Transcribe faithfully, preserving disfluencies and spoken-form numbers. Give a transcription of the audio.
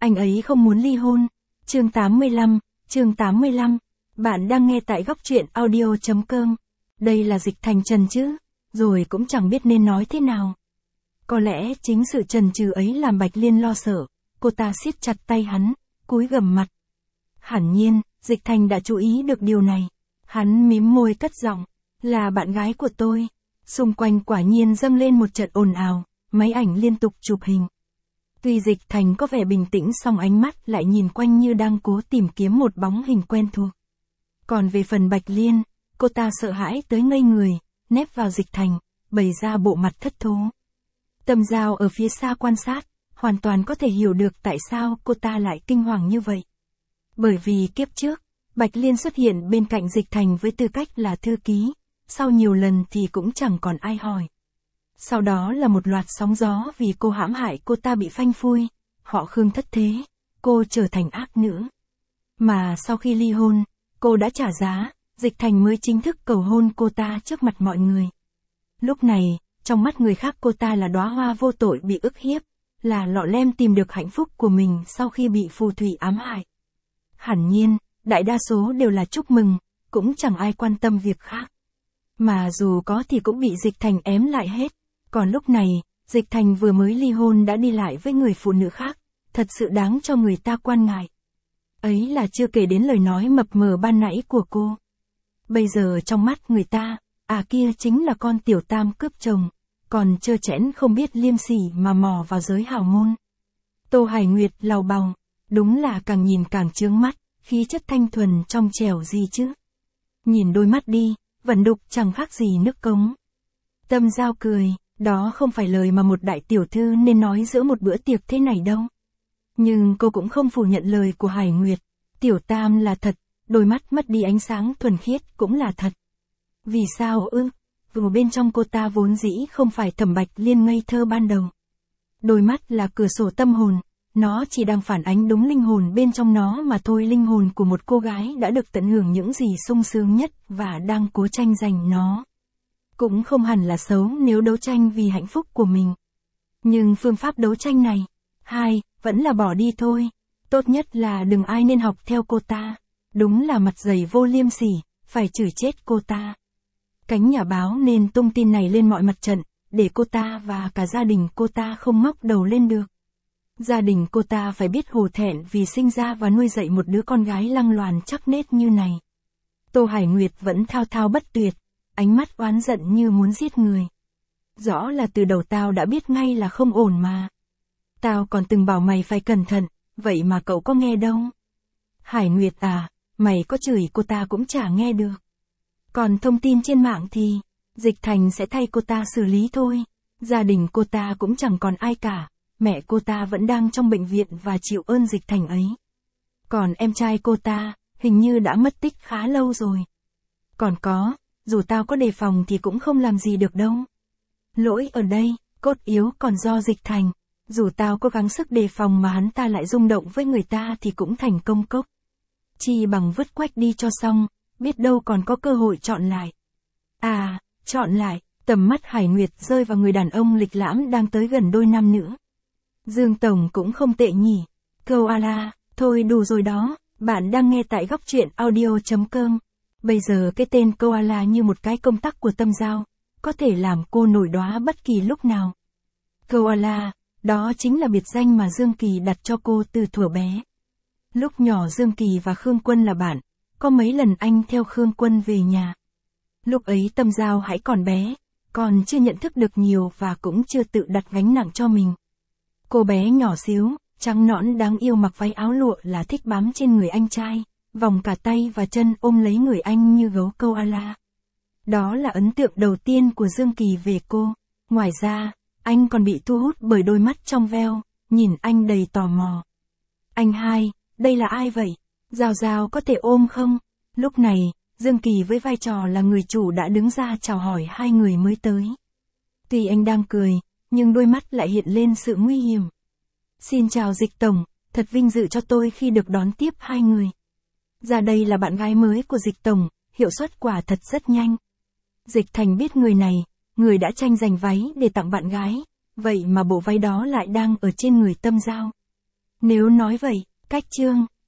Anh ấy không muốn ly hôn. Chương tám mươi lăm, chương tám mươi lăm. Bạn đang nghe tại góc truyện audio chấm com. Đây là Dịch Thành trần chứ, rồi cũng chẳng biết nên nói thế nào. Có lẽ chính sự chần chừ ấy làm Bạch Liên lo sợ, cô ta siết chặt tay hắn, cúi gằm mặt. Hẳn nhiên, Dịch Thành đã chú ý được điều này. Hắn mím môi cất giọng, là bạn gái của tôi. Xung quanh quả nhiên dâng lên một trận ồn ào, máy ảnh liên tục chụp hình. Tuy Dịch Thành có vẻ bình tĩnh song ánh mắt lại nhìn quanh như đang cố tìm kiếm một bóng hình quen thuộc. Còn về phần Bạch Liên, cô ta sợ hãi tới ngây người, nép vào Dịch Thành, bày ra bộ mặt thất thố. Tâm Giao ở phía xa quan sát, hoàn toàn có thể hiểu được tại sao cô ta lại kinh hoàng như vậy. Bởi vì kiếp trước, Bạch Liên xuất hiện bên cạnh Dịch Thành với tư cách là thư ký, sau nhiều lần thì cũng chẳng còn ai hỏi. Sau đó là một loạt sóng gió vì cô hãm hại cô ta bị phanh phui, họ Khương thất thế, cô trở thành ác nữ. Mà sau khi ly hôn, cô đã trả giá, Dịch Thành mới chính thức cầu hôn cô ta trước mặt mọi người. Lúc này, trong mắt người khác cô ta là đóa hoa vô tội bị ức hiếp, là lọ lem tìm được hạnh phúc của mình sau khi bị phù thủy ám hại. Hẳn nhiên, đại đa số đều là chúc mừng, cũng chẳng ai quan tâm việc khác. Mà dù có thì cũng bị Dịch Thành ém lại hết. Còn lúc này, Dịch Thành vừa mới ly hôn đã đi lại với người phụ nữ khác, thật sự đáng cho người ta quan ngại. Ấy là chưa kể đến lời nói mập mờ ban nãy của cô. Bây giờ trong mắt người ta, à kia chính là con tiểu tam cướp chồng, còn trơ trẽn không biết liêm sỉ mà mò vào giới hào môn. Tô Hải Nguyệt lầu bầu, đúng là càng nhìn càng chướng mắt, khí chất thanh thuần trong trẻo gì chứ. Nhìn đôi mắt đi, vẫn đục chẳng khác gì nước cống. Tâm Giao cười, đó không phải lời mà một đại tiểu thư nên nói giữa một bữa tiệc thế này đâu. Nhưng cô cũng không phủ nhận lời của Hải Nguyệt, tiểu tam là thật, đôi mắt mất đi ánh sáng thuần khiết cũng là thật. Vì sao ư? Vừa bên trong cô ta vốn dĩ không phải Thẩm Bạch Liên ngây thơ ban đầu. Đôi mắt là cửa sổ tâm hồn, nó chỉ đang phản ánh đúng linh hồn bên trong nó mà thôi. Linh hồn của một cô gái đã được tận hưởng những gì sung sướng nhất và đang cố tranh giành nó. Cũng không hẳn là xấu nếu đấu tranh vì hạnh phúc của mình. Nhưng phương pháp đấu tranh này, hai, vẫn là bỏ đi thôi. Tốt nhất là đừng ai nên học theo cô ta. Đúng là mặt dày vô liêm sỉ, phải chửi chết cô ta. Cánh nhà báo nên tung tin này lên mọi mặt trận, để cô ta và cả gia đình cô ta không ngóc đầu lên được. Gia đình cô ta phải biết hổ thẹn vì sinh ra và nuôi dạy một đứa con gái lăng loàn chắc nết như này. Tô Hải Nguyệt vẫn thao thao bất tuyệt, ánh mắt oán giận như muốn giết người. Rõ là từ đầu tao đã biết ngay là không ổn mà. Tao còn từng bảo mày phải cẩn thận, vậy mà cậu có nghe đâu. Hải Nguyệt à, mày có chửi cô ta cũng chả nghe được. Còn thông tin trên mạng thì, Dịch Thành sẽ thay cô ta xử lý thôi. Gia đình cô ta cũng chẳng còn ai cả, mẹ cô ta vẫn đang trong bệnh viện và chịu ơn Dịch Thành ấy. Còn em trai cô ta, hình như đã mất tích khá lâu rồi. Còn có, dù tao có đề phòng thì cũng không làm gì được đâu. Lỗi ở đây, cốt yếu còn do Dịch Thành. Dù tao có gắng sức đề phòng mà hắn ta lại rung động với người ta thì cũng thành công cốc. Chi bằng vứt quách đi cho xong, biết đâu còn có cơ hội chọn lại. À, chọn lại, tầm mắt Hải Nguyệt rơi vào người đàn ông lịch lãm đang tới gần đôi nam nữ. Dương Tổng cũng không tệ nhỉ. Koala, thôi đủ rồi đó, bạn đang nghe tại góc truyện audio chấm com. Bây giờ cái tên Koala như một cái công tắc của Tâm Giao, có thể làm cô nổi đóa bất kỳ lúc nào. Koala, đó chính là biệt danh mà Dương Kỳ đặt cho cô từ thuở bé. Lúc nhỏ Dương Kỳ và Khương Quân là bạn, có mấy lần anh theo Khương Quân về nhà. Lúc ấy Tâm Giao hãy còn bé, còn chưa nhận thức được nhiều và cũng chưa tự đặt gánh nặng cho mình. Cô bé nhỏ xíu, trắng nõn đáng yêu mặc váy áo lụa là thích bám trên người anh trai, vòng cả tay và chân ôm lấy người anh như gấu koala. Đó là ấn tượng đầu tiên của Dương Kỳ về cô. Ngoài ra, anh còn bị thu hút bởi đôi mắt trong veo, nhìn anh đầy tò mò. Anh hai, đây là ai vậy? Giao Giao có thể ôm không? Lúc này, Dương Kỳ với vai trò là người chủ đã đứng ra chào hỏi hai người mới tới. Tuy anh đang cười, nhưng đôi mắt lại hiện lên sự nguy hiểm. Xin chào Dịch Tổng, thật vinh dự cho tôi khi được đón tiếp hai người. Ra đây là bạn gái mới của Dịch Tổng, hiệu suất quả thật rất nhanh. Dịch Thành biết người này, người đã tranh giành váy để tặng bạn gái, vậy mà bộ váy đó lại đang ở trên người Tâm Giao. Nếu nói vậy, cách chương